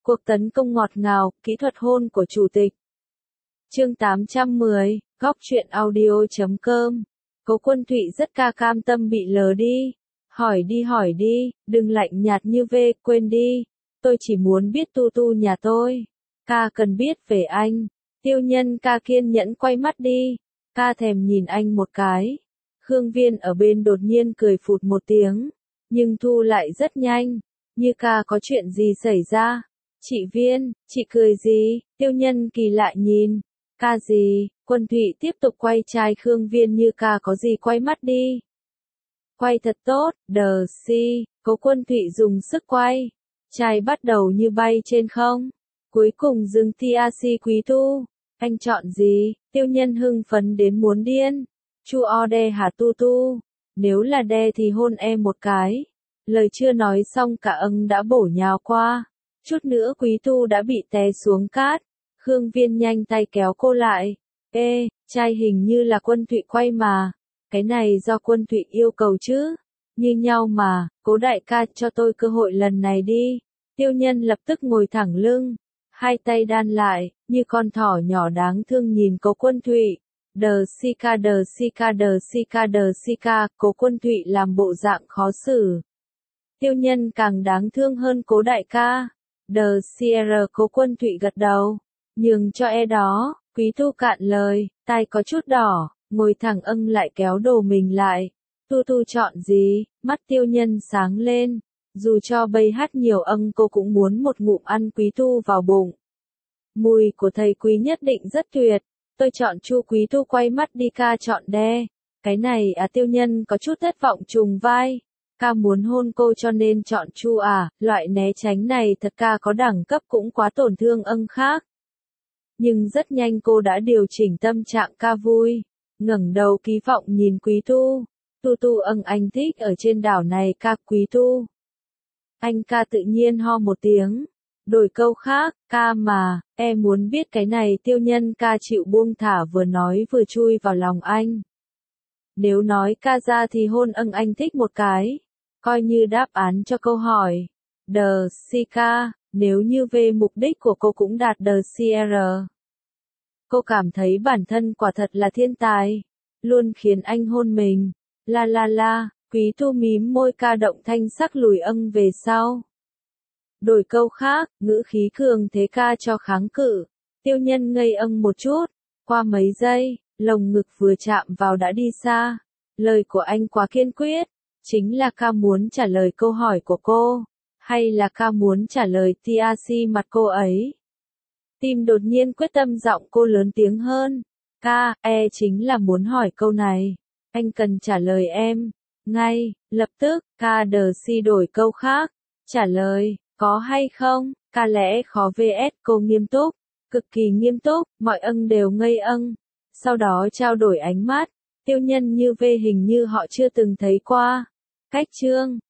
Cuộc tấn công ngọt ngào, kỹ thuật hôn của chủ tịch. Chương 810, góc truyện audio.com. Cố Quân Thụy rất cam tâm bị lờ đi. Hỏi đi, đừng lạnh nhạt như ve, quên đi. Tôi chỉ muốn biết tu nhà tôi. Ca cần biết về anh. Tiêu Nhân ca kiên nhẫn quay mắt đi. Ca thèm nhìn anh một cái. Khương Viên ở bên đột nhiên cười phụt một tiếng. Nhưng thu lại rất nhanh. Như ca có chuyện gì xảy ra? Chị Viên, chị cười gì? Tiêu Nhân kỳ lạ nhìn. Ca gì? Quân Thụy tiếp tục quay chai Khương Viên như ca có gì quay mắt đi. Quay thật tốt, đờ si, Cố Quân Thụy dùng sức quay. Chai bắt đầu như bay trên không. Cuối cùng dừng TRC Quý Tu. Anh chọn gì? Tiêu Nhân hưng phấn đến muốn điên. Chu o đe hả tu. Nếu là đe thì hôn em một cái. Lời chưa nói xong cả âng đã bổ nhào qua. Chút nữa Quý Tu đã bị té xuống cát. Khương Viên nhanh tay kéo cô lại. Ê, trai hình như là Quân Thụy quay mà. Cái này do Quân Thụy yêu cầu chứ. Như nhau mà, Cố đại ca cho tôi cơ hội lần này đi. Tiêu Nhân lập tức ngồi thẳng lưng. Hai tay đan lại, như con thỏ nhỏ đáng thương nhìn Cố Quân Thụy. Đờ sika, Cố Quân Thụy làm bộ dạng khó xử. Tiêu Nhân càng đáng thương hơn Cố đại ca. Đờ CR Cố Quân Thụy gật đầu. Nhường cho đó, Quý Tu cạn lời, tai có chút đỏ, ngồi thẳng âng lại kéo đồ mình lại. Tu chọn gì? Mắt Tiêu Nhân sáng lên. Dù cho bay hát nhiều âng cô cũng muốn một ngụm ăn Quý Tu vào bụng. Mùi của thầy Quý nhất định rất tuyệt. Tôi chọn Chu. Quý Tu quay mắt đi. Ca chọn đe. Cái này Tiêu Nhân có chút thất vọng trùng vai. Ca muốn hôn cô cho nên chọn Chu à, loại né tránh này thật ca có đẳng cấp cũng quá tổn thương âng khác. Nhưng rất nhanh cô đã điều chỉnh tâm trạng. Ca vui. Ngẩng đầu ký vọng nhìn Quý Tu. Tu âng anh thích ở trên đảo này. Ca Quý Tu. Anh ca tự nhiên ho một tiếng. Đổi câu khác, ca mà, em muốn biết cái này. Tiêu Nhân ca chịu buông thả vừa nói vừa chui vào lòng anh. Nếu nói ca ra thì hôn âng anh thích một cái. Coi như đáp án cho câu hỏi. Đờ si ca, nếu như về mục đích của cô cũng đạt đờ CR. Cô cảm thấy bản thân quả thật là thiên tài. Luôn khiến anh hôn mình. La, Quý Tu mím môi. Ca động thanh sắc lùi âng về sau. Đổi câu khác, ngữ khí cường thế. Ca cho kháng cự. Tiêu Nhân ngây âng một chút. Qua mấy giây, lồng ngực vừa chạm vào đã đi xa. Lời của anh quá kiên quyết. Chính là ca muốn trả lời câu hỏi của cô. Hay là ca muốn trả lời TRC mặt cô ấy? Tim đột nhiên quyết tâm giọng cô lớn tiếng hơn. Ca, chính là muốn hỏi câu này. Anh cần trả lời em. Ngay, lập tức, ca đờ si đổi câu khác. Trả lời, có hay không? Ca lẽ khó vs cô nghiêm túc. Cực kỳ nghiêm túc, mọi âng đều ngây âng. Sau đó trao đổi ánh mắt. Tiêu Nhân như vê hình như họ chưa từng thấy qua. Cách chương